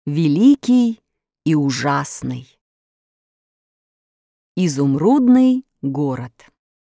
Великий и ужасный. Изумрудный город.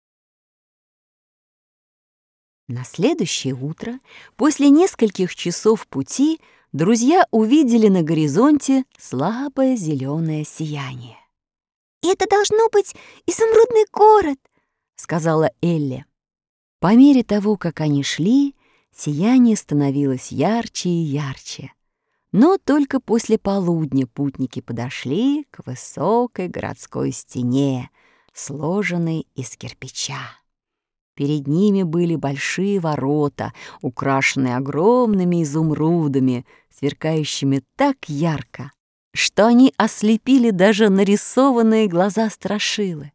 На следующее утро, после нескольких часов пути, друзья увидели на горизонте слабое зеленое сияние. «Это должно быть изумрудный город», — сказала Элли. По мере того, как они шли, сияние становилось ярче и ярче. Но только после полудня путники подошли к высокой городской стене, сложенной из кирпича. Перед ними были большие ворота, украшенные огромными изумрудами, сверкающими так ярко, что они ослепили даже нарисованные глаза страшилы.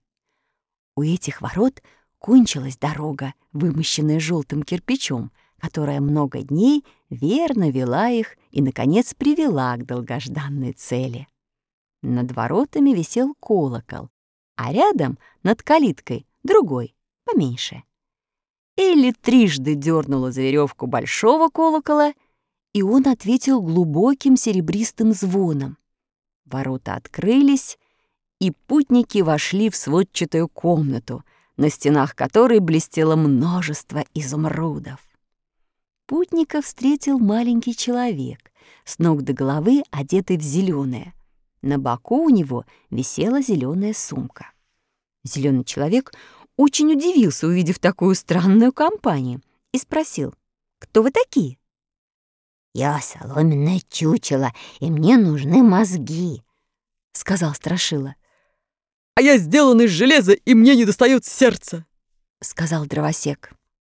У этих ворот кончилась дорога, вымощенная желтым кирпичом, которая много дней верно вела их и, наконец, привела к долгожданной цели. Над воротами висел колокол, а рядом, над калиткой, другой, поменьше. Элли трижды дернула за веревку большого колокола, и он ответил глубоким серебристым звоном. Ворота открылись, и путники вошли в сводчатую комнату, на стенах которой блестело множество изумрудов. Путников встретил маленький человек, с ног до головы одетый в зеленое. На боку у него висела зеленая сумка. Зеленый человек очень удивился, увидев такую странную компанию, и спросил: «Кто вы такие?» «Я соломенное чучело, и мне нужны мозги», — сказал страшила. «А я сделан из железа, и мне недостает сердца», — сказал дровосек.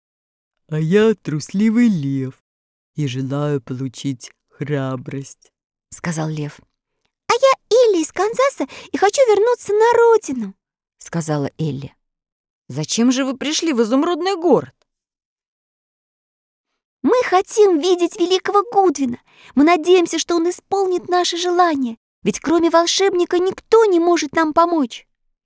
«А я трусливый лев и желаю получить храбрость», — сказал лев. «А я Элли из Канзаса и хочу вернуться на родину», — сказала Элли. «Зачем же вы пришли в изумрудный город?» «Мы хотим видеть великого Гудвина. Мы надеемся, что он исполнит наши желания, ведь кроме волшебника никто не может нам помочь».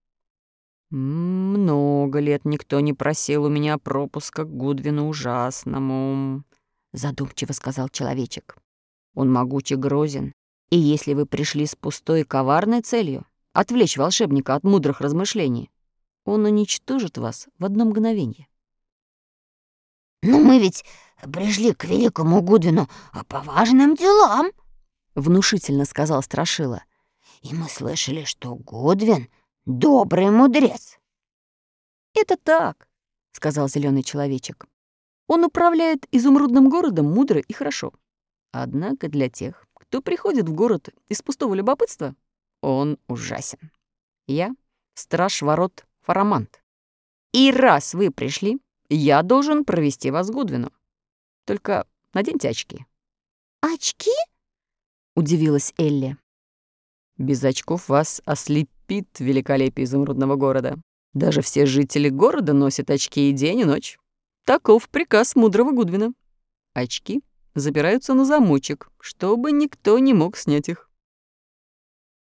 «Много лет никто не просил у меня пропуска к Гудвину ужасному», — задумчиво сказал человечек. «Он могуч и грозен, и если вы пришли с пустой и коварной целью отвлечь волшебника от мудрых размышлений, он уничтожит вас в одно мгновенье». «Но мы ведь пришли к великому Гудвину по важным делам», — внушительно сказал страшила. «И мы слышали, что Гудвин — добрый мудрец». «Это так», — сказал зеленый человечек. «Он управляет изумрудным городом мудро и хорошо. Однако для тех, кто приходит в город из пустого любопытства, он ужасен. Я — страж ворот Фарамант. И раз вы пришли, я должен провести вас к Гудвину. Только наденьте очки». «Очки?» — удивилась Элли. «Без очков вас ослепит великолепие изумрудного города. Даже все жители города носят очки и день, и ночь. Таков приказ мудрого Гудвина. Очки запираются на замочек, чтобы никто не мог снять их».